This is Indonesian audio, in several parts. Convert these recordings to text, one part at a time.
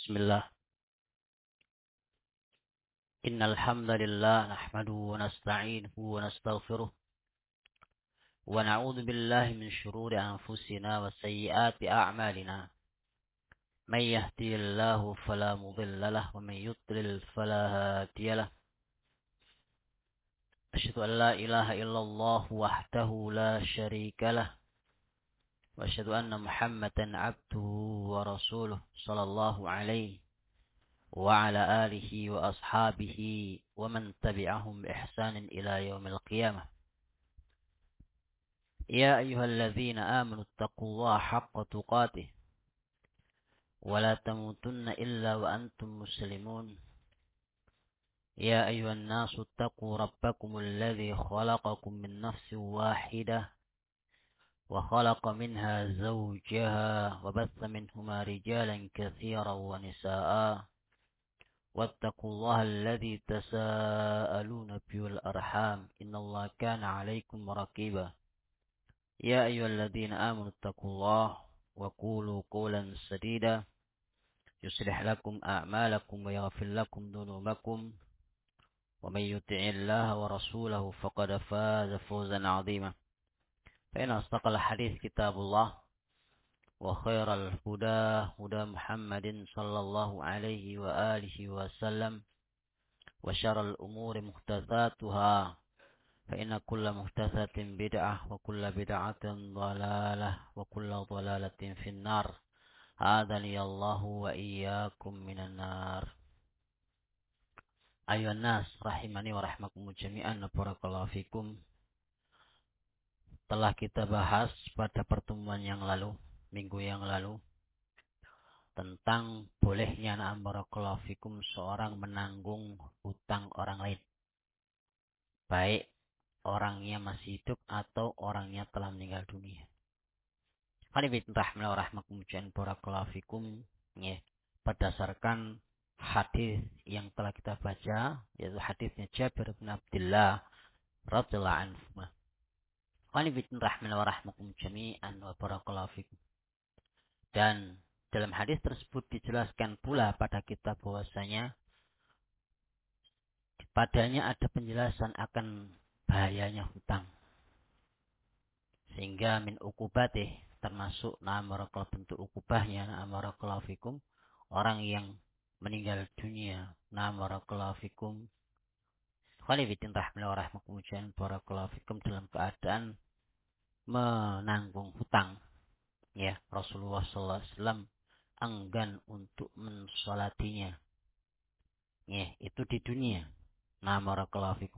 Bismillah. Innal hamdalillah nahmaduhu wa nasta'inuhu wa nastaghfiruh wa na'udzu billahi min shururi anfusina wa sayyiati a'malina. May yahdihillahu fala mudilla lahu wa may yudlil fala hadiya lahu. Asyhadu an la ilaha illallah wahdahu la syarika lahu wa asyhadu anna Muhammadan 'abduhu wa rasuluh sallallahu alaihi wa ala alihi wa ashabihi wa man tabi'ahum bi ihsanin ila yaumil qiyamah. Ya ayyuhalladzina amanu taqullaha haqqa tuqatih wa la tamutunna illa wa antum muslimun. Ya ayyuhan nasu taqu rabbakumul ladzi khalaqakum min nafsin wahidah wa khalaqa minha zawjaha wa batha minhuma rijalan katsiran wa nisaa'a. واتقوا الله الذي تساءلون به والأرحام إن الله كان عليكم رقيبا يا أيها الذين آمنوا اتقوا الله وقولوا قولا سديدا يصلح لكم أعمالكم ويغفر لكم ذنوبكم ومن يطع الله ورسوله فقد فاز فوزا عظيما فإن أصدق الحديث كتاب الله وخير الهدى هدى محمد صلى الله عليه وآله وسلم وشر الأمور محدثاتها فإن كل محدثة بدعة وكل بدعة ضلالة وكل ضلالة في النار أعاذني الله وإياكم من النار. أيها الناس rahimani wa rahmakumullah jami'an, barakallahu fikum. Telah kita bahas pada pertemuan yang lalu, minggu yang lalu, tentang bolehnya barakallahu fikum seorang menanggung hutang orang lain, baik orangnya masih hidup atau orangnya telah meninggal dunia. Barakallahu fikum, ya, berdasarkan hadis yang telah kita baca, yaitu hadisnya Jabir bin Abdullah radhiyallahu anhu. Barakallahu fikum. Dan dalam hadis tersebut dijelaskan pula pada kita bahwasanya padanya ada penjelasan akan bahayanya hutang. Sehingga min uqubatih, termasuk barakallahu bentuk ukubahnya barakallahu fikum, orang yang meninggal dunia barakallahu fikum barakallahu fikum dalam keadaan menanggung hutang. Ya, Rasulullah sallallahu alaihi wasallam enggan untuk mensolatinya. Ya, itu di dunia. Barakallahu fikum.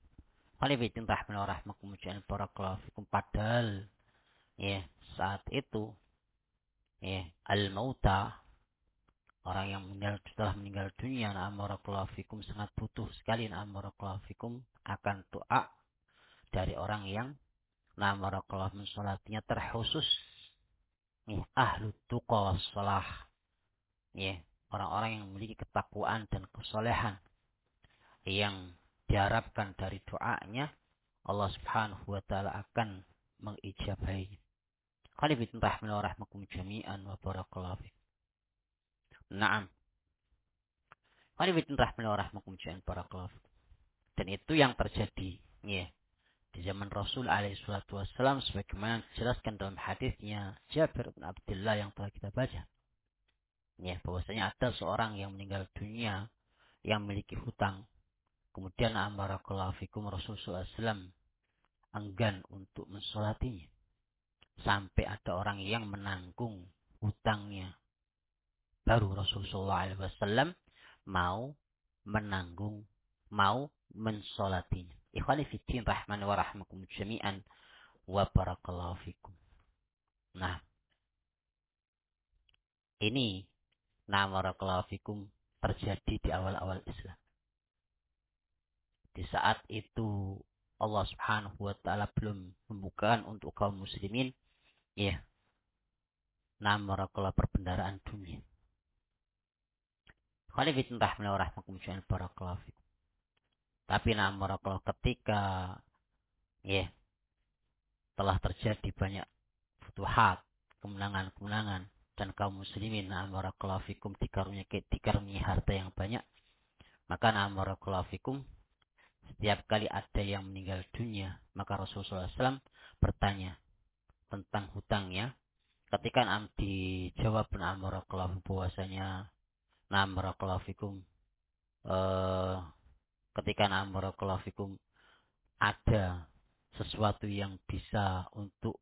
Barakallahu fikum. Padahal ya saat itu ya al-mauta, orang yang telah meninggal dunia barakallahu fikum sangat butuh sekali barakallahu fikum akan doa dari orang yang barakallahu mensolatinya, terkhusus ahlu tuqa wassalah, ya, orang-orang yang memiliki ketakwaan dan kesolehan yang diharapkan dari doanya Allah Subhanahu wa taala akan mengijabahinya. Qalibin rahmatullahi wa rahmakum jami'an wa barakallahu fikum. Naam. Qalibin rahmatullahi wa rahmakum jami'an barakallahu fikum. Dan itu yang terjadi, ya, di zaman Rasul alaihi salatu wassalam, sebagaimana dijelaskan dalam hadisnya Jabir bin Abdullah yang telah kita baca. Ya, bahwasanya ada seorang yang meninggal dunia yang memiliki hutang. Kemudian barakallahu fikum Rasulullah SAW enggan untuk mensolatinya. Sampai ada orang yang menanggung hutangnya. Baru Rasulullah SAW mau menanggung, mau mensolatinya. Ikhwani fiddin rahman wa rahmakum jami'an wa barakallahu fikum. Nah, ini barakallahu fikum terjadi di awal-awal Islam. Di saat itu Allah Subhanahu wa taala belum membukakan untuk kaum muslimin, ya, barakallahu perbendaharaan dunia. Khalifin rahmani wa rahmakum jami'an barakallahu fikum. Tapi barakallahu ketika ya telah terjadi banyak futuhat, kemenangan-kemenangan, dan kaum muslimin barakallahu fikum dikaruniai harta yang banyak, maka barakallahu fikum setiap kali ada yang meninggal dunia, maka Rasulullah SAW bertanya tentang hutangnya. Ketika dijawab barakallahu bahwasanya barakallahu fikum ketika barakallahu fikum ada sesuatu yang bisa untuk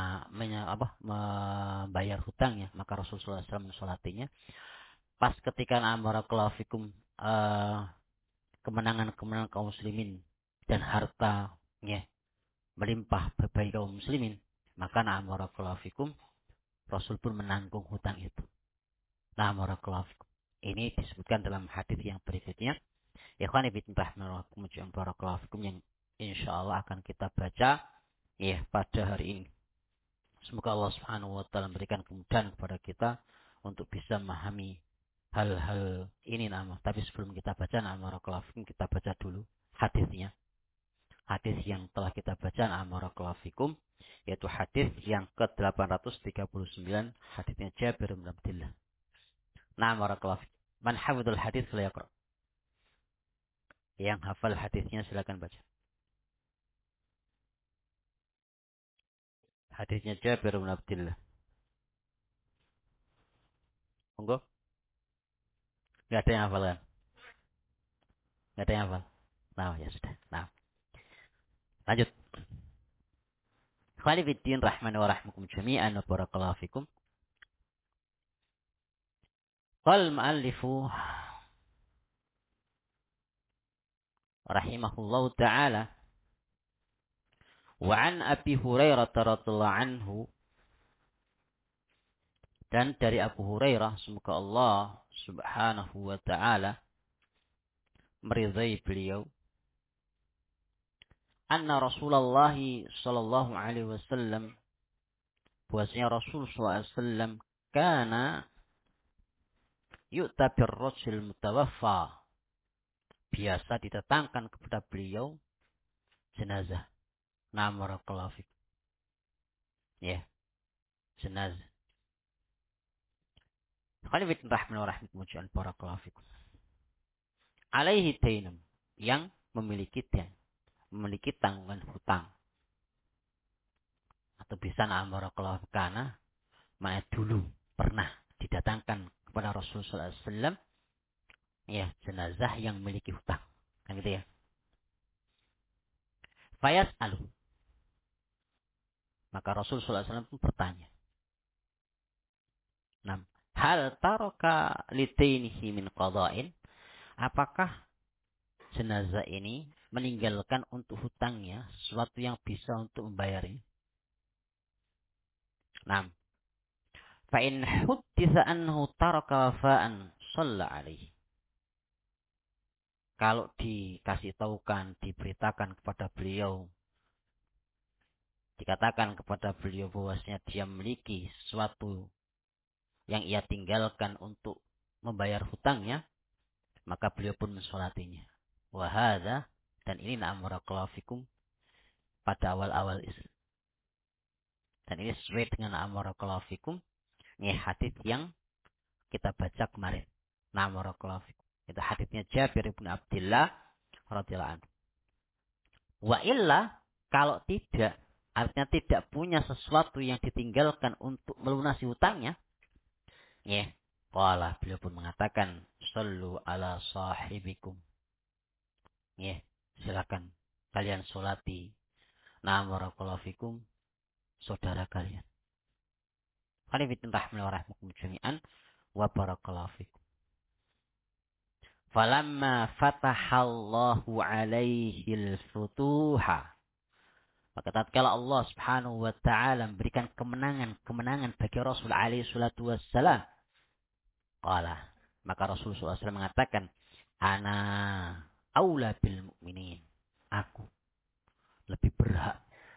membayar hutangnya, maka Rasulullah SAW mensolatinya. Pas ketika barakallahu fikum kemenangan-kemenangan kaum muslimin dan hartanya melimpah bagi kaum muslimin, maka barakallahu fikum Rasul pun menanggung hutang itu. Barakallahu fikum. Ini disebutkan dalam hadis yang berikutnya. Ikhwani fillah barakallahu fikum, yang insyaallah akan kita baca pada hari ini. Semoga Allah Subhanahu wa taala memberikan kemudahan kepada kita untuk bisa memahami hal-hal ini Tapi sebelum kita baca barakallahu fikum, kita baca dulu hadisnya. Hadis yang telah kita baca barakallahu fikum, yaitu hadis yang ke-839, hadisnya Jabir bin Abdullah. Barakallahu fikum. Man hafidhul hadis fala yaqra. Yang hafal hadisnya silakan baca. Hadisnya Jabir bin Abdullah. Monggo. Enggak ada yang hafal kan? Enggak ada yang hafal. Nah, ya sudah. Nah. Lanjut. Khali fiddin rahmani wa rahmukum jami'an wa barakallahu fikum. Qal mu'allifu rahimahullahu ta'ala wa an Abi Hurairah radhiyallahu anhu, dan dari Abu Hurairah semoga Allah Subhanahu wa taala meridai beliau, anna Rasulullah sallallahu alaihi wasallam, bahwasanya Rasul sallallahu alaihi wasallam kana yu'ta birrajul mutawaffa, biasa didatangkan kepada beliau jenazah. Barakallahu fikum. Ya, jenazah. Khalifat rahman wa rahmatullahi barakallahu fikum. Alaihi dainam, yang memiliki tanggungan hutang. Atau bisa barakallahu kana, mana dulu pernah didatangkan kepada Rasulullah SAW jenazah yang memiliki hutang. Kan gitu ya. Fayas alu, maka Rasulullah SAW pun bertanya, hal taraka litainihi min qada'in, apakah jenazah ini meninggalkan untuk hutangnya sesuatu yang bisa untuk membayarnya? Fa in hudditsa annahu taraka wafa'an shalla alaihi, kalau dikasih tahukan, diberitakan kepada beliau, dikatakan kepada beliau bahwasanya dia memiliki sesuatu yang ia tinggalkan untuk membayar hutangnya, maka beliau pun mensolatinya. Wahada, dan ini barakallahu fikum pada awal-awal Islam. Dan ini sesuai dengan barakallahu fikum hadis yang kita baca kemarin. Barakallahu fikum. Itu hadisnya Jabir bin Abdullah radhiyallahu anhu. Wa illa, kalau tidak, artinya tidak punya sesuatu yang ditinggalkan untuk melunasi hutangnya, qala, beliau pun mengatakan, sallu ala sahibikum. Silakan kalian solati barakallahu fikum saudara kalian. Khalifatin rahmani wa rahmukum jami'an wa barakallahu fikum. Falamma fatahallahu alaihi al-futuha, maka tatkala Allah Subhanahu wa taala memberikan kemenangan bagi Rasul alaihi salatu wassalam, qala, maka Rasulullah SAW mengatakan, ana aula bil mu'minin, aku lebih berhak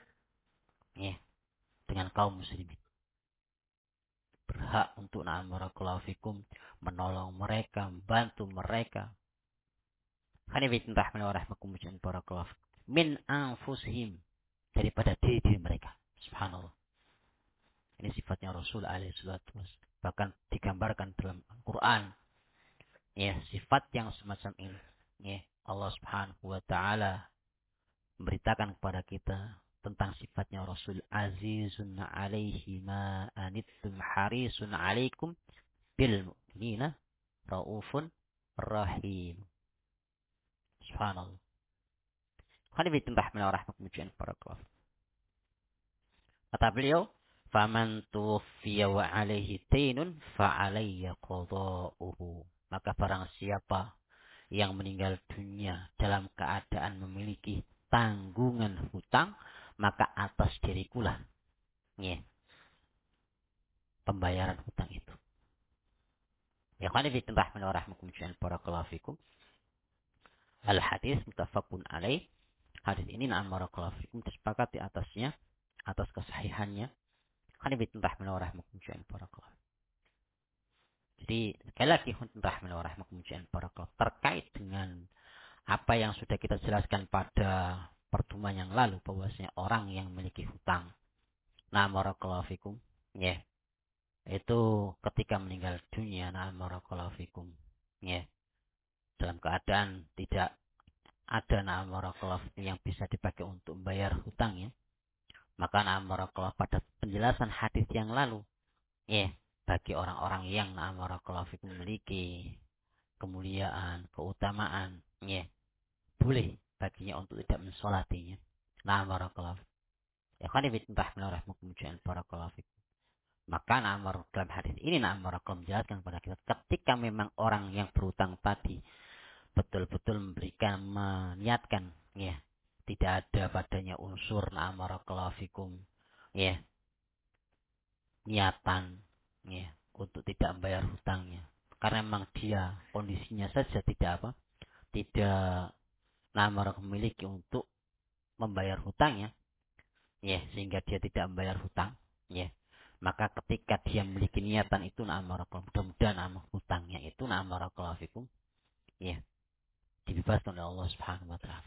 dengan kaum muslimin, berhak untuk barakallahu fikum menolong mereka, membantu mereka. Khanifatin rahmani wa rahmakum barakallahu fikum, min anfusihim, daripada diri mereka. Subhanallah. Ini sifatnya Rasul alaihi salatu wassalam. bahkan digambarkan dalam Al-Quran. Ya, sifat yang semacam ini. Ya, Allah Subhanahu wa taala memberitakan kepada kita tentang sifatnya Rasul azizun alaihi ma anittum harisun alaikum bil mu'minina raufun rahim. Subhanallah. Khadibitin rahmina wa rahmatullah para kelas. Kata beliau, faman tuwfiya wa alaihi tainun fa alayya qada'uhu. Maka barang siapa yang meninggal dunia dalam keadaan memiliki tanggungan hutang, maka atas dirikulah ya, pembayaran hutang itu. Ya kan fi rahman wa rahmakum barakallahu fikum. Al hadis muttafaqun alaih. Hadis ini na'am barakallahu fikum disepakati atasnya, atas kesahihannya. Kan fi rahman wa rahmakum barakallahu. Jadi sekali lagi rahman wa rahmakum barakallahu terkait dengan apa yang sudah kita jelaskan pada pertemuan yang lalu, bahwasanya orang yang memiliki hutang, na'am barakallahu fikum, ya, itu ketika meninggal dunia, na'am barakallahu fikum, ya, dalam keadaan tidak ada na'am barakallahu fikum yang bisa dipakai untuk membayar hutangnya, maka na'am barakallahu pada penjelasan hadis yang lalu, ya, bagi orang-orang yang na'am barakallahu fikum memiliki kemuliaan, keutamaan, ya, boleh baginya untuk tidak mensolatinya. Na'am barakallahu. Ya kan barakallahu fikum. Maka na'am dalam hadis ini na'am barakallahu menjelaskan kepada kita ketika memang orang yang berutang tadi betul-betul memberikan, meniatkan, ya, tidak ada padanya unsur na'am barakallahu fikum, ya, niatan, ya, untuk tidak membayar hutangnya. Karena memang dia kondisinya saja tidak apa? Tidak namar memiliki untuk membayar hutangnya, ya, sehingga dia tidak membayar hutang, ya, maka ketika dia memiliki niatan itu mudah-mudahan hutangnya itu fikum, ya, dibebaskan oleh Allah Subhanahu wa taala.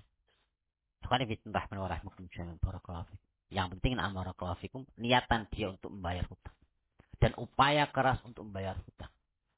Yang penting fikum niatan dia untuk membayar hutang dan upaya keras untuk membayar hutang.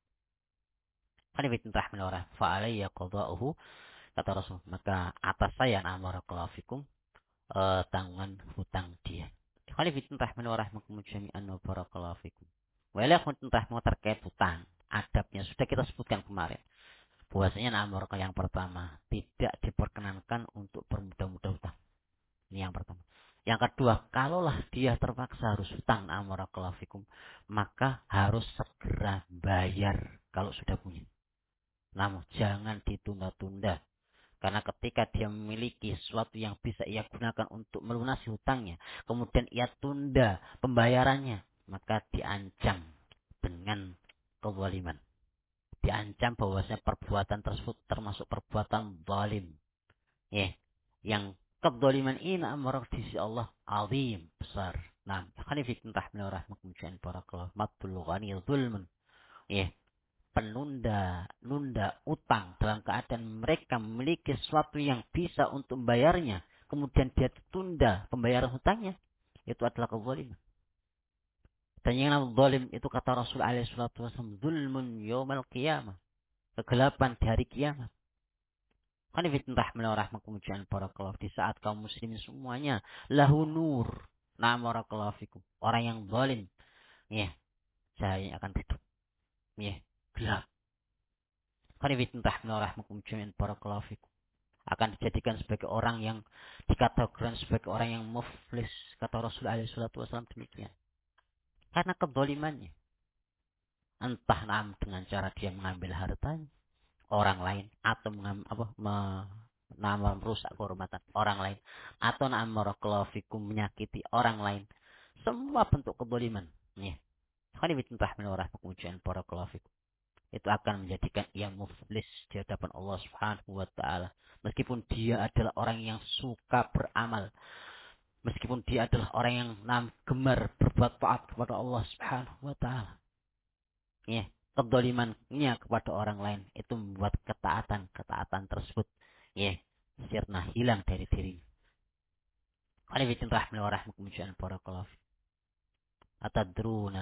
Fa'alayya qada'uhu, kata Rasul, maka atas saya fikum tanggungan hutang dia. Khalifatin rahman wa rahmakum jami'an wa barakallahu fikum. Wala khutun rahman terkait hutang, adabnya sudah kita sebutkan kemarin. Bahwasanya nomor yang pertama tidak diperkenankan untuk bermudah-mudah hutang. Ini yang pertama. Yang kedua, kalaulah dia terpaksa harus hutang barakallahu fikum, maka harus segera bayar kalau sudah punya. Namun jangan ditunda-tunda. Karena ketika dia memiliki sesuatu yang bisa ia gunakan untuk melunasi hutangnya, kemudian ia tunda pembayarannya, maka diancam dengan kezaliman. Diancam bahwasanya perbuatan tersebut termasuk perbuatan zalim. Ya, yang kezaliman ini amarah di sisi Allah azim, besar. Nah, khanifikum rahmani rahmakum ja'an barakallahu matul ghani zulmun. Ya, nunda utang dalam keadaan mereka memiliki sesuatu yang bisa untuk membayarnya, kemudian dia tunda pembayaran hutangnya, itu adalah kezaliman. Dan yang namanya zalim itu kata Rasul alaihi salatu wasallam, zulmun yaumal qiyamah, kegelapan di hari kiamat. Qanifitin rahmana rahmakum ja'an barakallahu, di saat kaum muslimin semuanya lahu nur, na'am barakallahu fikum, orang yang zalim, ya, cahayanya akan redup, ya, gelap. Qanifitin rahmana rahmakum jami'an barakallahu fikum, akan dijadikan sebagai orang yang dikatakan sebagai orang yang muflis, kata Rasul alaihi salatu wasallam demikian. Karena kedzalimannya, entah dengan cara dia mengambil hartanya orang lain atau merusak kehormatan orang lain atau barakallahu fikum menyakiti orang lain, semua bentuk kedzaliman, ya. Qanifitin rahmana rahmakum jami'an barakallahu fikum, itu akan menjadikan ia muflis di hadapan Allah Subhanahu wa taala. Meskipun dia adalah orang yang suka beramal, meskipun dia adalah orang yang gemar berbuat taat kepada Allah Subhanahu wa taala. Ya, kedzalimannya kepada orang lain itu membuat ketaatan tersebut, ya, sirna hilang dari dirinya. Qanifitin rahmani wa rahmakum jami'an barakallahu. Atadruna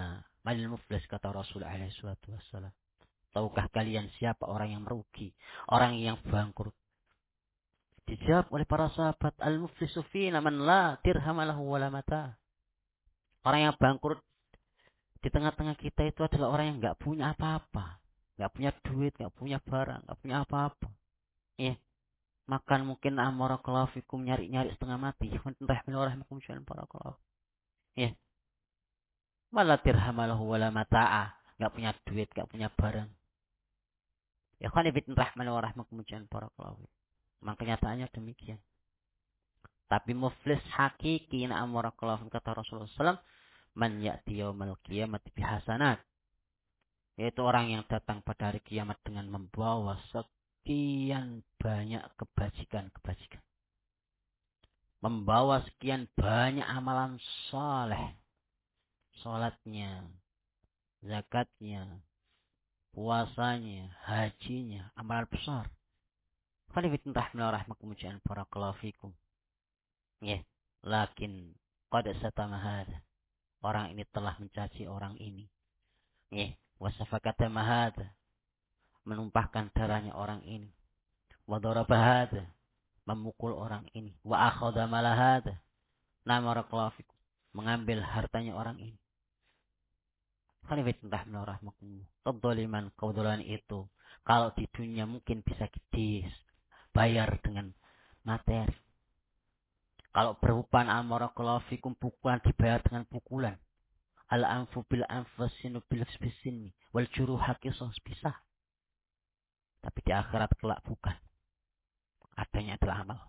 Manil muflis, kata Rasul alaihi salatu wassalam. Tahukah kalian siapa orang yang merugi? Orang yang bangkrut. Dijawab oleh para sahabat, al-muflisu fina man la dirham lahu wala mata. Orang yang bangkrut di tengah-tengah kita itu adalah orang yang nggak punya apa-apa. Nggak punya duit, nggak punya barang, nggak punya apa-apa. Ya, makan mungkin amarakallahu fikum, nyari-nyari setengah mati. Rahimahullah para kalau. Ya, malah dirham lahu wala mata'a. Nggak punya duit, nggak punya barang. Ya kan ibn rahman wa rahmakumullah para kalau. Maka kenyataannya demikian. Tapi muflis hakiki na amarakallahu kata Rasulullah SAW, man ya'ti yaumal qiyamati bihasanat. Yaitu orang yang datang pada hari kiamat dengan membawa sekian banyak kebajikan-kebajikan. Membawa sekian banyak amalan soleh. Salatnya, zakatnya, puasanya, hajinya, amalan besar. Khalifitun rahmanullah rahmakumullah barakallahu fikum. Ya, lakin qad satama hada. Orang ini telah mencaci orang ini. Ya, wasafakata mahada. Menumpahkan darahnya orang ini. Wa daraba hada. Memukul orang ini. Wa akhadha malahada. Nama barakallahu fikum. Mengambil hartanya orang ini. Khalifitun rahmanullah rahmakumullah. Kedzaliman, kebetulan itu. Kalau di dunia mungkin bisa dibayar dengan materi. Kalau berupa amarakallahu fikum pukulan dibayar dengan pukulan. Al-anfu bil anfasinu bil bisini wal juruha qisas bisa. Tapi di akhirat kelak bukan. Adanya adalah amal.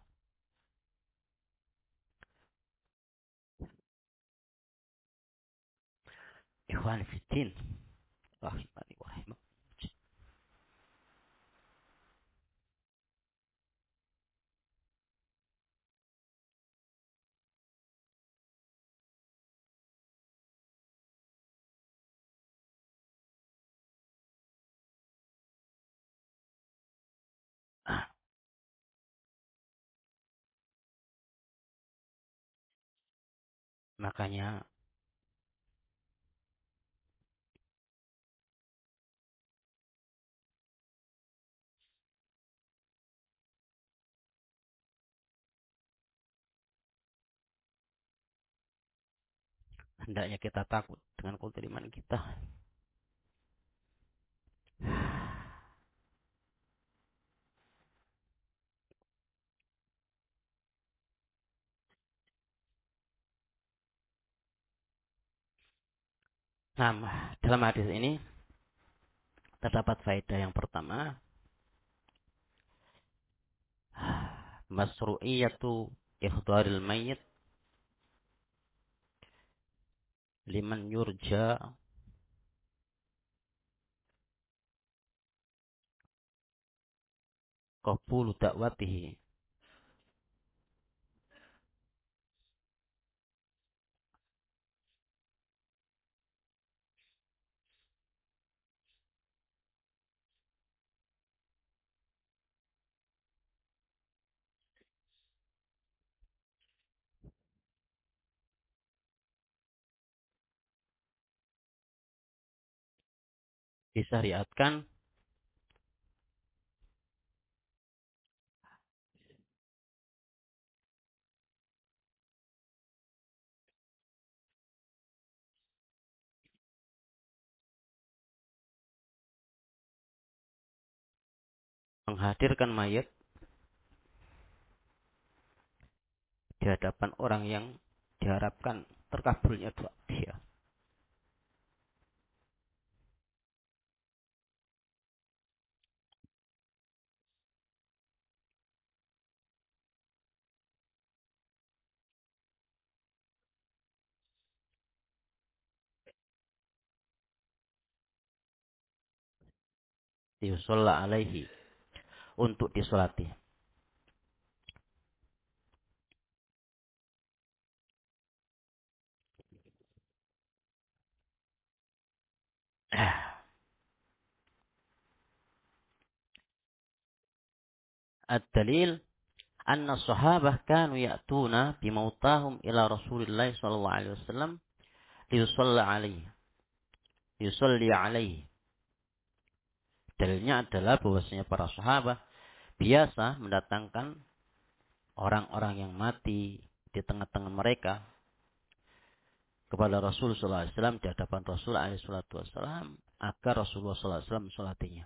Ikhwan fiddin. Rahimani wa rahimah. Makanya hendaknya kita takut dengan kultur iman kita. Nah, dalam hadis ini terdapat faedah yang pertama, masru'iyatu ikhdaril mayyit liman yurja qabulu da'watihi. Disyariatkan menghadirkan mayat di hadapan orang yang diharapkan terkabulnya doa dia. Yusalla alaihi, untuk disolati. Ad-dalil anna sahabah kanu ya'tuna bimautahum ila Rasulillah sallallahu alaihi wasallam liyusalla alaihi. yusalli alaihi. Dalilnya adalah bahwasanya para sahabat biasa mendatangkan orang-orang yang mati di tengah-tengah mereka kepada Rasul sallallahu alaihi wasallam di hadapan Rasul alaihi salatu wasallam agar Rasulullah sallallahu alaihi wasallam mensolatinya.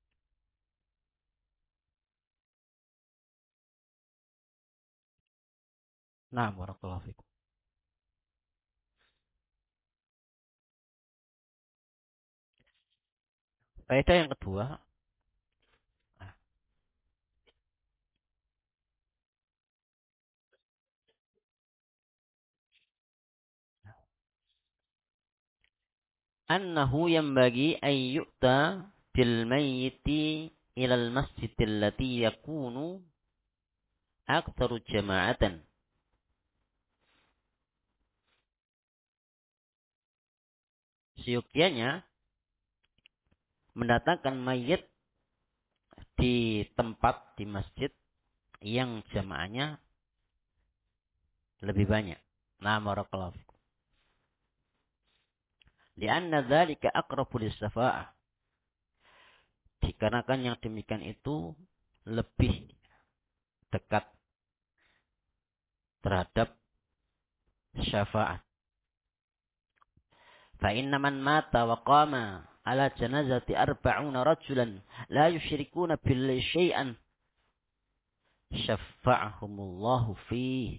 Nah, barakallahu fikum. Faedah yang kedua, annahu yanbaghi an yu'ta bil mayyiti ila al masjid allati yakunu aktsaru jama'atan. Seyogyanya mendatangkan mayit di tempat di masjid yang jamaahnya lebih banyak. Nah, barakallahu fikum. Lianna dzalika aqrabu lis-syafa'ah. Dikarenakan yang demikian itu lebih dekat terhadap syafaat. Fa inna man mata wa qama ala janazati arba'una rajulan la yusyrikuna billahi syai'an syafa'ahumullahu fihi.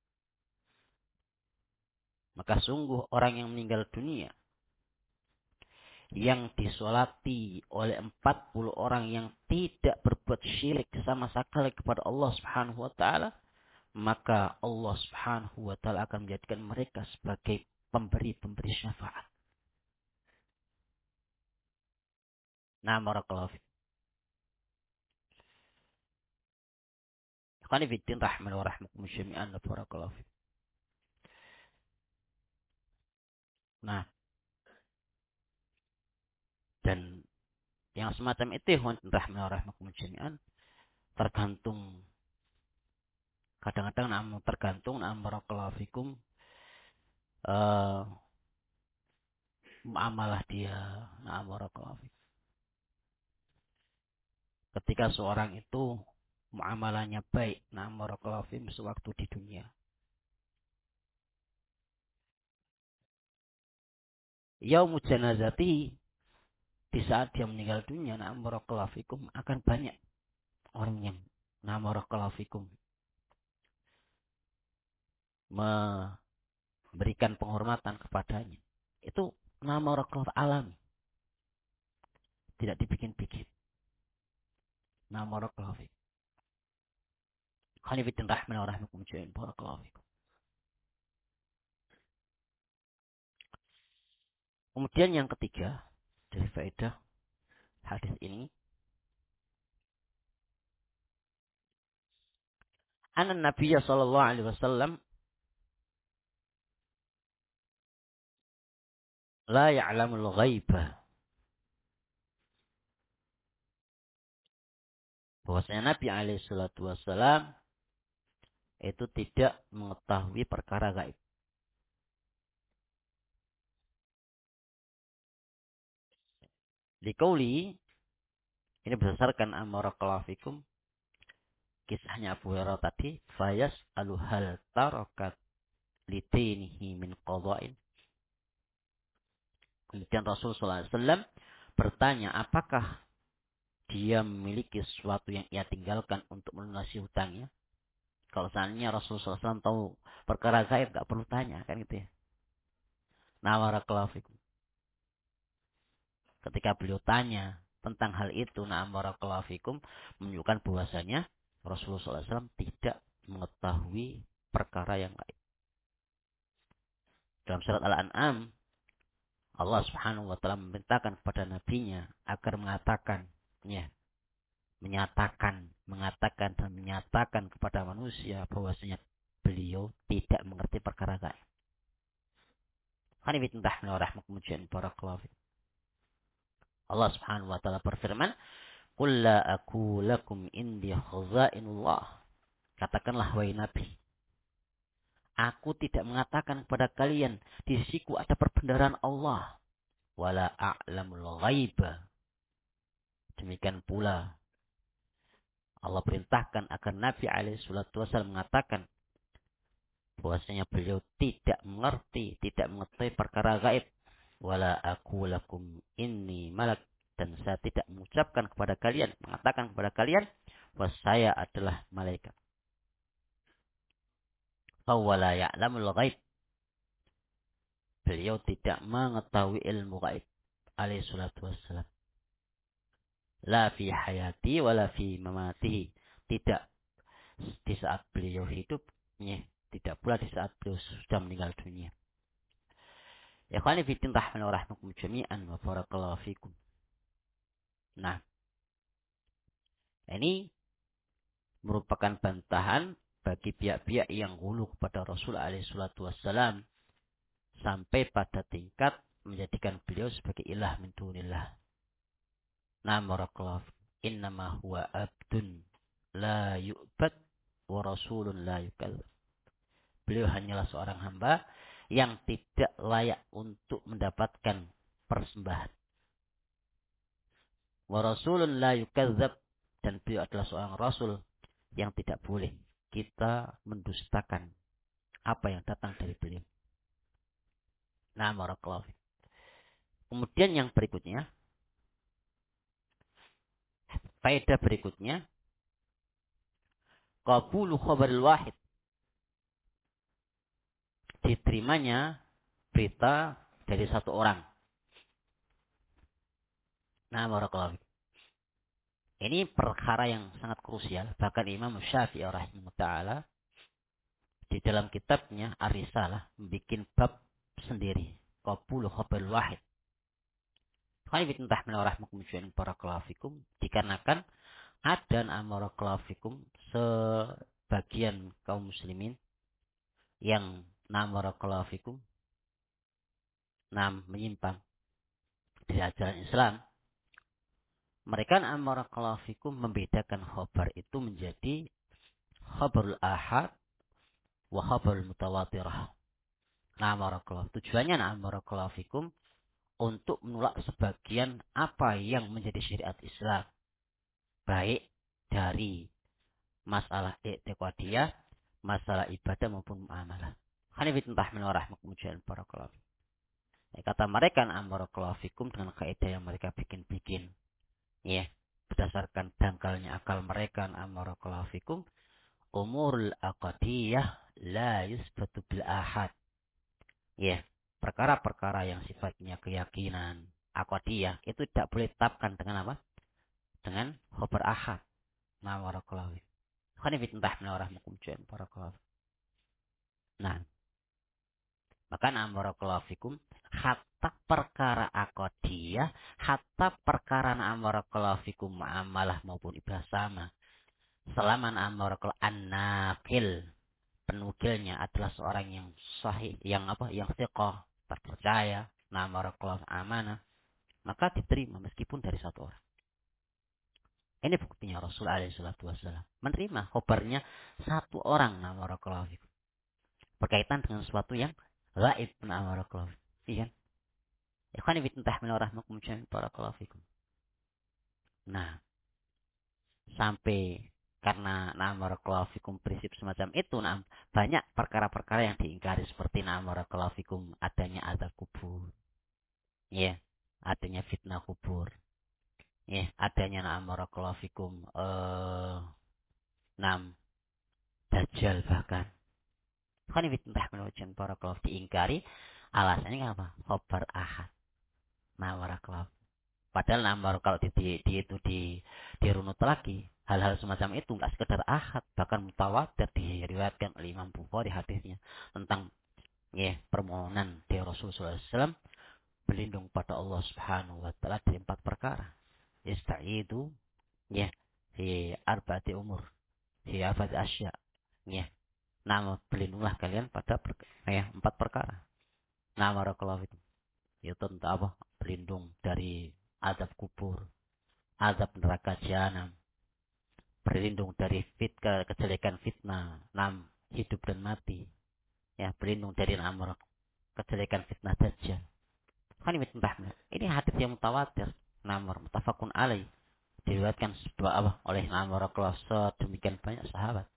Maka sungguh orang yang meninggal dunia yang disolati oleh 40 orang yang tidak berbuat syirik sama sekali kepada Allah Subhanahu wa taala, maka Allah Subhanahu wa taala akan menjadikan mereka sebagai pemberi syafaat. Nah, barakallahu fiik. Ikhwani fiddin rahman wa rahmakum jami'an, barakallahu fiik. Nah, dan yang semacam itu ikhwan rahman wa rahmakum jami'an tergantung, kadang-kadang tergantung barakallahu fikum muamalah dia. Nah, barakallahu fikum. Ketika seorang itu muamalahnya baik, nah barakallahu fikum, sewaktu di dunia, yaumul janazati, di saat dia meninggal dunia, nah barakallahu fikum, akan banyak orang yang nah barakallahu fikum memberikan penghormatan kepadanya. Itu nama barakallahu alami, tidak dibikin-bikin. Nah barakallahu fikum. Khanifiddin rahman wa rahmakum jami'an, barakallahu fikum. Kemudian yang ketiga dari faedah hadis ini, anna Nabi sallallahu alaihi wasallam la ya'lamul ghaibah. Bahwasanya Nabi alaihi salatu wasallam itu tidak mengetahui perkara gaib. Liqauli, ini berdasarkan amarakallahu fikum, kisahnya Abu Hurairah tadi, fayas aluhal tarakat lidinihi min qada'in. Kemudian Rasul sallallahu alaihi wasallam bertanya, apakah dia memiliki sesuatu yang ia tinggalkan untuk melunasi hutangnya? Kalau seandainya Rasul sallallahu alaihi wasallam tahu perkara gaib, enggak perlu tanya, kan gitu ya. Nah, barakallahu fikum. Ketika beliau tanya tentang hal itu, na'am barakallahu fikum, menunjukkan bahwasanya Rasulullah SAW tidak mengetahui perkara yang gaib. Dalam surat Al-An'am, Allah Subhanahu wa taala memerintahkan kepada nabinya agar mengatakan, ya, mengatakan dan menyatakan kepada manusia bahwasanya beliau tidak mengerti perkara gaib. Allah Subhanahu wa taala berfirman, "Qul la aqulu lakum indi khazainullah." Katakanlah wahai Nabi, aku tidak mengatakan kepada kalian di sisiku ada perbendaharaan Allah. wala a'lamul ghaiba. Demikian pula Allah perintahkan agar Nabi alaihi salatu wasallam mengatakan bahwasanya beliau tidak mengerti, tidak mengetahui perkara gaib. Wala aku lakum inni malak, dan saya tidak mengucapkan kepada kalian, mengatakan kepada kalian bahwa saya adalah malaikat. Fawala ya'lamul ghaib, beliau tidak mengetahui ilmu gaib alaihi salatu wassalam. La fi hayati wala fi mamatihi, tidak di saat beliau hidupnya, tidak pula di saat beliau sudah meninggal dunia. Ya khani fitin rahman wa rahmakum jami'an wa barakallahu fikum. Nah, ini merupakan bantahan bagi pihak-pihak yang hulu kepada Rasul alaihi salatu wassalam sampai pada tingkat menjadikan beliau sebagai ilah min dunillah. Nah, barakallahu innama huwa abdun la yu'bad wa rasulun la yukallaf. Beliau hanyalah seorang hamba yang tidak layak untuk mendapatkan persembahan. Wa rasulun la yukallaf, dan beliau adalah seorang rasul yang tidak boleh kita mendustakan apa yang datang dari beliau. Nah, barakallahu. Kemudian yang berikutnya, faedah berikutnya, qabulu khabaril wahid, diterimanya berita dari satu orang. Nah, barakallahu. Ini perkara yang sangat krusial. Bahkan Imam Syafi'i rahimahullah ta'ala di dalam kitabnya Ar-Risalah membuat bab sendiri. Qabulu khabaril wahid. Dikarenakan ada amaraklafikum sebagian kaum muslimin yang amaraklafikum menyimpang dari ajaran Islam. Mereka amaraklafikum membedakan khabar itu menjadi khabarul ahad wa khabarul mutawatirah. Tujuannya amaraklafikum untuk menolak sebagian apa yang menjadi syariat Islam, baik dari masalah i'tiqadiyah, masalah ibadah maupun muamalah. Kata mereka amaraklafikum dengan kaidah yang mereka bikin-bikin, ya, berdasarkan dangkalnya akal mereka amaraklafikum, umurul aqadiyah la yusbatu bil ahad, ya, perkara-perkara yang sifatnya keyakinan aqadiyah itu tidak boleh ditetapkan dengan apa? Dengan khabar ahad. Nah, barakallahu. Nah, maka barakallahu fikum, hatta perkara aqadiyah, hatta perkara barakallahu fikum muamalah maupun ibadah sama. Selama barakallahu an-naqil, penukilnya adalah seorang yang sahih, yang thiqah, terpercaya, barakallahu amanah, maka diterima meskipun dari satu orang. Ini buktinya Rasul alaihi salatu wasallam menerima khabarnya satu orang barakallahu fikum berkaitan dengan sesuatu yang gaib barakallahu fikum. Iya. Ikhwani fillah rahmakum barakallahu fikum. Nah, sampai karena barakallahu fikum prinsip semacam itu, banyak perkara-perkara yang diingkari seperti barakallahu fikum adanya azab kubur. Ya, adanya fitnah kubur. Ya, adanya barakallahu fikum dajjal bahkan. Kan barakallahu diingkari, alasannya apa? Khabar ahad. Barakallahu. Padahal kalau dirunut lagi, hal-hal semacam itu enggak sekedar ahad, bahkan mutawatir diriwayatkan oleh Imam Bukhari hadisnya tentang permohonan dari Rasulullah SAW berlindung pada Allah Subhanahu wa taala dari 4 perkara. Ista'idu fi arba'ati umur, fi arba'ati asya. Berlindunglah kalian pada 4 perkara. Barakallahu fikum. Itu tentang apa? Berlindung dari azab kubur, azab neraka jahanam, berlindung dari kejelekan fitnah, hidup dan mati. Ya, berlindung dari kejelekan fitnah dajjal. Ini hadis yang mutawatir. Nomor mutafakun alaih. Diriwayatkan oleh nomor kelas sedemikian banyak sahabat.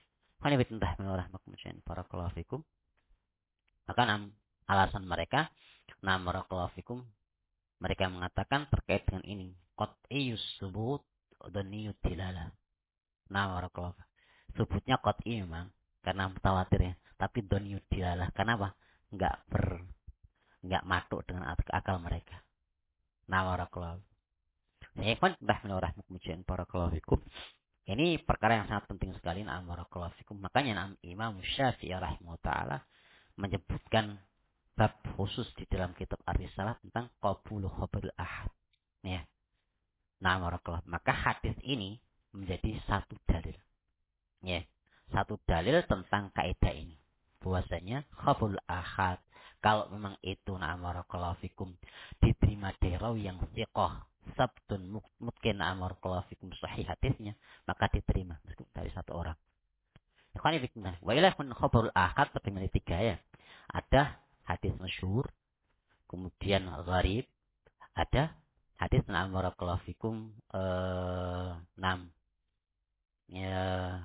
Barakallahu fikum. Maka alasan mereka barakallahu fikum, mereka mengatakan terkait dengan ini qat'iyus subut dan niyut dilala. Barakallahu. Subutnya qat'i memang karena mutawatir ya, tapi doniyut dilala. Kenapa? Enggak matuk dengan akal mereka. Barakallahu. Saya kan barakallahu fikum. Ini perkara yang sangat penting sekali. Barakallahu fikum. Makanya Imam Syafi'i rahimahullah taala menyebutkan bab khusus di dalam kitab Ar-Risalah tentang qabulu khabaril ahad. Ya. Barakallahu. Maka hadis ini menjadi satu dalil. Ya. Satu dalil tentang kaidah ini. Bahwasanya khabarul ahad kalau memang itu barakallahu fikum diterima dari rawi yang thiqah sabtun mungkin barakallahu fikum sahih hadisnya, maka diterima meskipun dari satu orang. Ikhwani fillah, wa ilahun khabarul ahad terbagi tiga ya. Ada hadis masyhur, kemudian gharib, ada hadis barakallahu fikum enam ya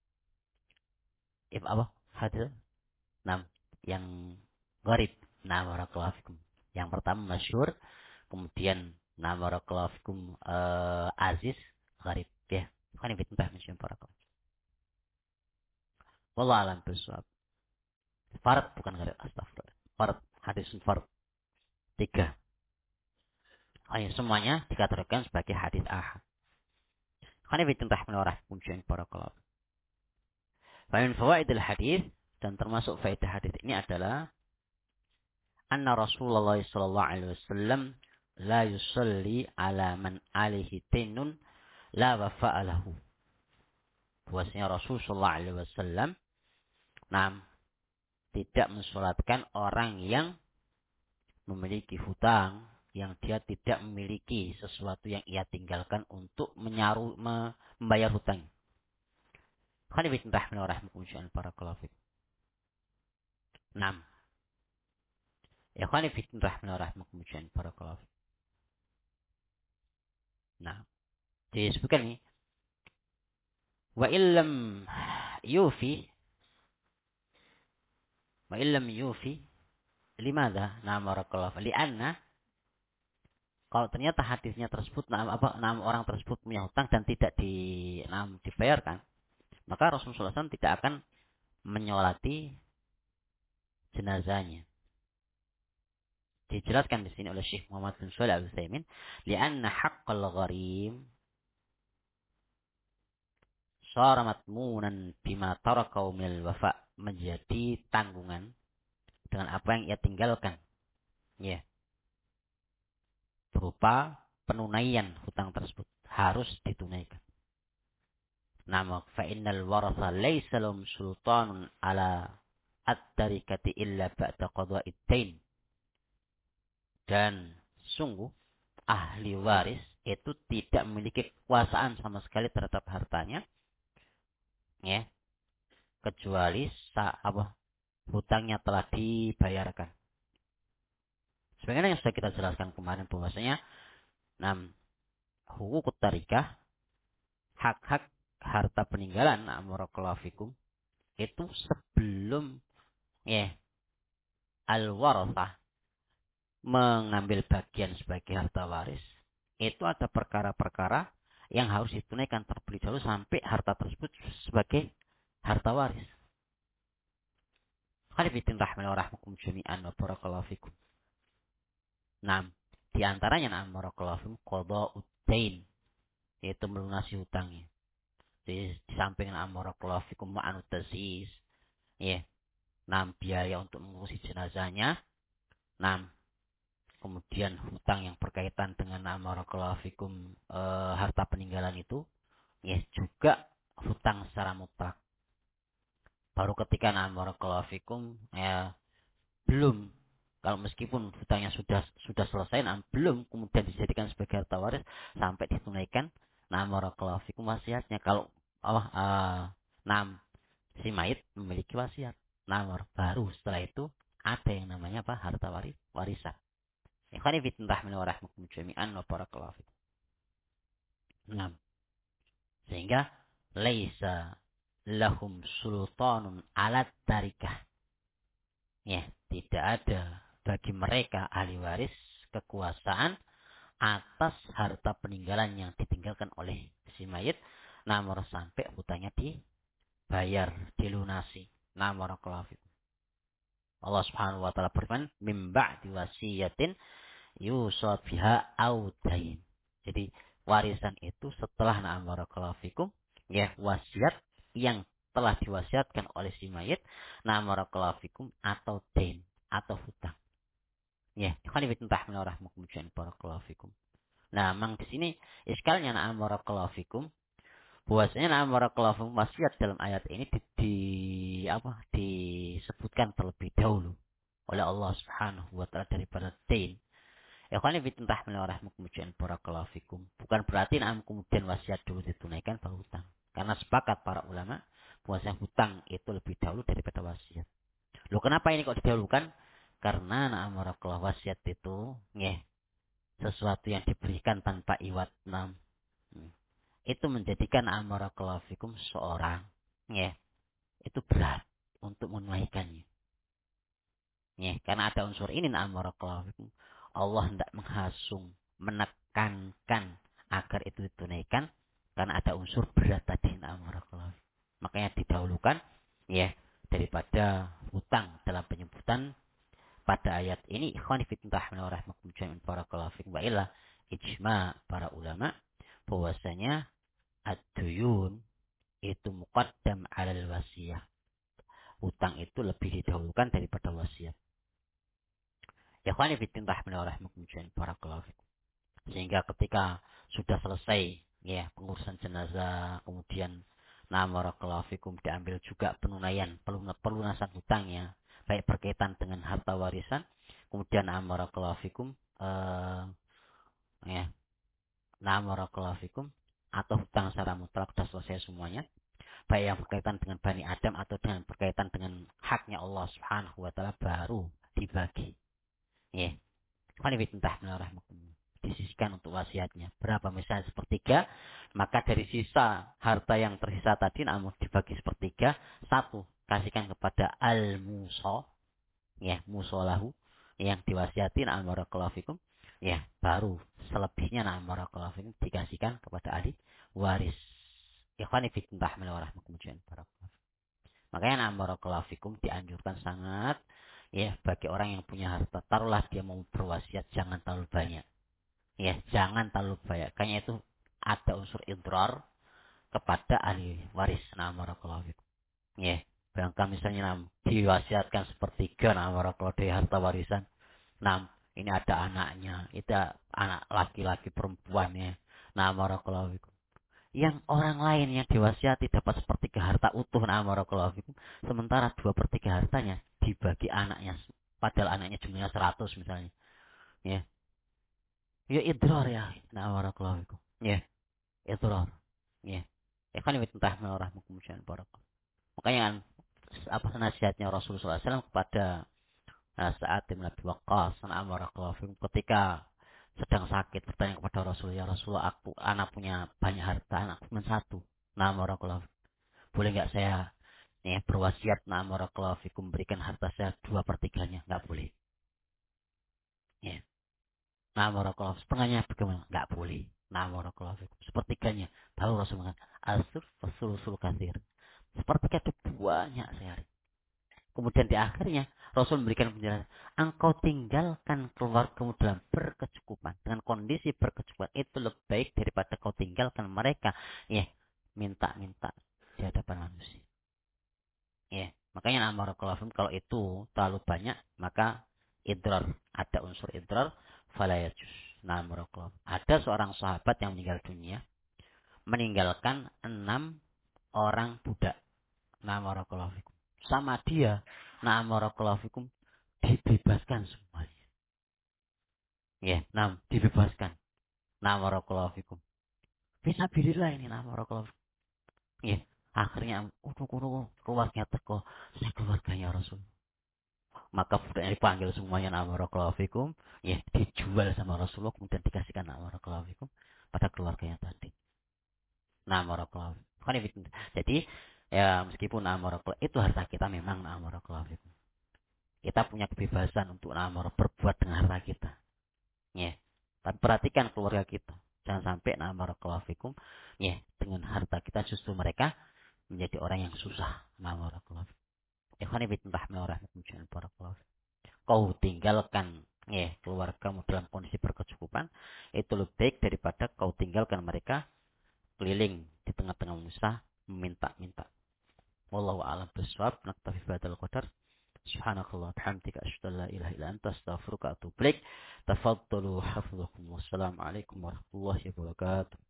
apa? Hadis enam yang gharib. Barakallahu fikum. Yang pertama masyhur, kemudian barakallahu fikum aziz, gharib ya. Ikhwani fillah barakallahu. Wallahu a'lam bishawab. Fard bukan gharib, astagfirullah. Fard, hadis fard. Tiga. Semuanya dikategorikan sebagai hadis ahad. Karena itu rahimahullah kumsyen para kolab. Famin fawaidil hadis dan termasuk faedah hadis ini adalah anna Rasulullah sallallahu alaihi wasallam la yusalli ala man alaihi tainun la wafa'a lahu. Bahwasanya Rasul sallallahu alaihi wasallam tidak mensolatkan orang yang memiliki hutang yang dia tidak memiliki sesuatu yang ia tinggalkan untuk membayar hutang. Khanifin rahimahullah barakallahu fikum. 6. Ya khanifin rahimahullah barakallahu fikum. Nah, disebutkan ini wa illam yufi limadha? Barakallahu lianna kalau ternyata hadisnya tersebut orang tersebut punya hutang dan tidak dibayarkan, maka Rasulullah SAW tidak akan menyolati jenazahnya. Dijelaskan di sini oleh Syekh Muhammad bin Shalih Al-Utsaimin, lianna haqqal gharim shara matmunan bima tarakau minal wafa, menjadi tanggungan dengan apa yang ia tinggalkan. Ya. Berupa penunaian hutang tersebut harus ditunaikan. Namun fa innal waratha laysa lahum sultanun ala at-tarikati illa ba'da qada'id dain. Dan sungguh ahli waris itu tidak memiliki kekuasaan sama sekali terhadap hartanya, ya, kecuali hutangnya telah dibayarkan. Sebagaimana yang sudah kita jelaskan kemarin bahwasanya hukuk tarikah, hak-hak harta peninggalan barakallahu fikum, itu sebelum al-warathah mengambil bagian sebagai harta waris, itu ada perkara-perkara yang harus ditunaikan terlebih dahulu sampai harta tersebut sebagai harta waris. Khalifidin rahimahullah jami'an wa barakallahu fikum. Di antaranya barakallahu fikum qada'ud dain, yaitu melunasi hutangnya. Di samping barakallahu fikum ma'anut tasis, biaya untuk mengurusi jenazahnya. Kemudian hutang yang berkaitan dengan barakallahu fikum harta peninggalan itu, juga hutang secara mutlak. Baru ketika barakallahu fikum belum, kalau meskipun hutangnya sudah selesai, belum kemudian dijadikan sebagai harta waris sampai ditunaikan barakallahu fikum wasiatnya. Kalau si mayit memiliki wasiat, baru setelah itu ada yang namanya harta warisan. Ikhwani fillah rahimani wa rahimakum jami'an wa barakallahu fikum. Nah, sehingga laisa lahum sultanun alat tarikah. Ya, tidak ada bagi mereka ahli waris kekuasaan atas harta peninggalan yang ditinggalkan oleh si mayit, namun sampai hutangnya dibayar, dilunasi. Nah, barakallahu fikum. Allah Subhanahu wa taala berfirman, "Mim ba'di wasiyatin yusad biha au dain." Jadi warisan itu setelah na'am barakallahu fikum, ya, wasiat yang telah diwasiatkan oleh si mayit, na'am barakallahu fikum, atau dain atau hutang. Ya, ikhwan fillah rahmakumullah barakallahu fikum. Nah, memang di sini iskalnya na'am barakallahu fikum, bahwasanya na'am barakallahu fikum wasiat dalam ayat ini disebutkan terlebih dahulu oleh Allah Subhanahu wa taala daripada dain. Ya kan fitnah rahmakumullah barakallahu fikum. Bukan berarti na'am kemudian wasiat dulu ditunaikan baru hutang. Karena sepakat para ulama bahwasanya hutang itu lebih dahulu daripada wasiat. Loh, kenapa ini kok didahulukan? Karena na'am barakallahu wasiat itu sesuatu yang diberikan tanpa iwat nam. Itu menjadikan na'am barakallahu fikum seorang itu berat untuk menunaikannya. Karena ada unsur ini na'am barakallahu fikum. Allah hendak menghasung, menekankan agar itu ditunaikan karena ada unsur berat tadi na'am barakallahu fikum. Makanya didahulukan daripada hutang dalam penyebutan pada ayat ini. Ikhwani fillah rahmakumullah barakallahu fikum. Wa illa ijma para ulama bahwasanya ad-duyun itu muqaddam 'alal wasiyah. Hutang itu lebih didahulukan daripada wasiat. Ikhwani fillah rahmakumullah barakallahu fikum. Sehingga ketika sudah selesai pengurusan jenazah, kemudian barakallahu fikum diambil juga penunaian pelunasan hutangnya, baik berkaitan dengan harta warisan, kemudian barakallahu fikum barakallahu fikum atau hutang secara mutlak sudah selesai semuanya, baik yang berkaitan dengan Bani Adam atau dengan berkaitan dengan haknya Allah Subhanahu wa taala, baru dibagi. Disisikan untuk wasiatnya. Berapa misalnya sepertiga, maka dari sisa harta yang tersisa tadi namun dibagi sepertiga, satu kasihkan kepada al-muso, musolahu, yang diwasiatin barakallahu fikum, baru selebihnya barakallahu fikum dikasihkan kepada ahli waris. Ikhwani fillah rahmakumullah barakallahu. Makanya barakallahu fikum dianjurkan sangat bagi orang yang punya harta, taruhlah dia mau berwasiat jangan terlalu banyak. Jangan terlalu banyak. Kayaknya itu ada unsur idrar kepada ahli waris. Barakallahu fikum. Bayangkan misalnya diwasiatkan sepertiga barakallahu dari harta warisan. Ini ada anaknya, itu anak laki-laki perempuannya. Barakallahu fikum. Yang orang lain yang diwasiati dapat sepertiga harta utuh, barakallahu fikum. Sementara 2/3 hartanya dibagi anaknya, padahal anaknya jumlahnya 100 misalnya. Idrar barakallahu fikum. Idrar. Kan mitah rahmakumullah barakallahu. Makanya nasihatnya Rasulullah SAW kepada Sa'ad bin Abi Waqqas barakallahu fikum ketika sedang sakit bertanya kepada Rasul, ya Rasulullah, anak punya banyak harta, anak cuma satu. Barakallahu fikum. Boleh enggak saya berwasiat barakallahu fikum berikan harta saya 2/3-nya? Enggak boleh. Barakallahu setengahnya bagaimana? Enggak boleh. Barakallahu fikum sepertiganya. Baru Rasul mengatakan asur fasulusul katsir. Sepertiga itu banyak sekali. Kemudian di akhirnya Rasul memberikan penjelasan, engkau tinggalkan keluargamu dalam berkecukupan, dengan kondisi berkecukupan itu lebih baik daripada kau tinggalkan mereka minta-minta di hadapan manusia. Makanya barakallahu fikum kalau itu terlalu banyak maka idrar, ada unsur idrar, fala yajuz. Barakallahu. Ada seorang sahabat yang meninggal dunia meninggalkan 6 orang budak. Barakallahu fikum. Sama dia, barakallahu fikum, dibebaskan semuanya. Dibebaskan. Barakallahu fikum. Fisabilillah ini barakallahu fikum. Akhirnya keluarga teko, saya keluarganya Rasul. maka budaknya dipanggil semuanya na'am barakallahu fikum, ya dijual sama Rasulullah kemudian dikasihkan na'am barakallahu fikum pada keluarganya tadi. Na'am barakallahu fikum. Jadi ya meskipun na'am barakallahu itu harta kita memang na'am barakallahu fikum. Kita punya kebebasan untuk na'am berbuat dengan harta kita. Ya. Tapi perhatikan keluarga kita. Jangan sampai na'am barakallahu fikum, ya dengan harta kita justru mereka menjadi orang yang susah. Na'am barakallahu fikum. Ikhwani fillah rahmatullahi barakallahu. Kau tinggalkan ya keluargamu dalam kondisi berkecukupan, itu lebih baik daripada kau tinggalkan mereka keliling di tengah-tengah manusia meminta-minta. Wallahu a'lam bishawab. Naktafi bihadzal qadar. Subhanakallah bihamdika asyhadu an la ilaha illa anta astaghfiruka wa atubu ilaik. Tafaddalu hafizakumullah. Wassalamu alaikum warahmatullahi wabarakatuh.